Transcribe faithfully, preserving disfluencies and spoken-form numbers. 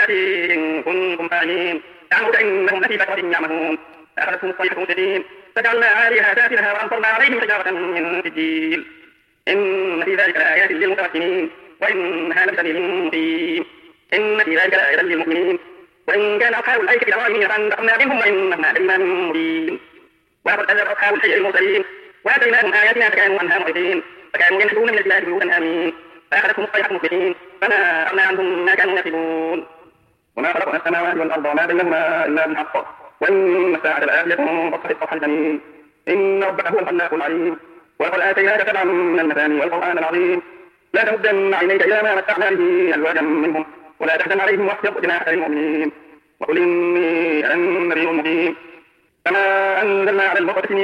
آياتي إن كنتم فاعلين لعمرك إنهم لفي سكرة يعمهون فأخذتهم الصيحة مشرقين فجعلنا عاليها سافلها وأمطرنا عليهم حجارة من سجيل إن في ذلك لآيات للمتوسمين وإنها لبسبيل مقيم إن في ذلك لآيات للمؤمنين وإن كان أصحاب الأيكة لظالمين فانتقمنا منهم وإنهم لإمام مبين ولقد كذب أصحاب الحجر المرسلين وآتيناهم آياتنا فكانوا عنها معرضين فكانوا ينحتون من الجبال بيوتا آمنين فأخذتهم الصيحة مصبحين فما أغنى عنهم ما كانوا يكسبون وما خلقنا السماوات والأرض وما بينهما إلا بالحق وإن الساعة لآتية فاصفح الصفح الجميل إن ربك هو الخلاق العليم ولقد آتيناك سبعا من المثاني والقرآن العظيم لا تمدن عينيك إلى ما متعنا به أزواجا منهم ولا تحزن عليهم واخفض جناحك للمؤمنين وقل إني أنا النبي المبين كما أنزلنا على المقتسمين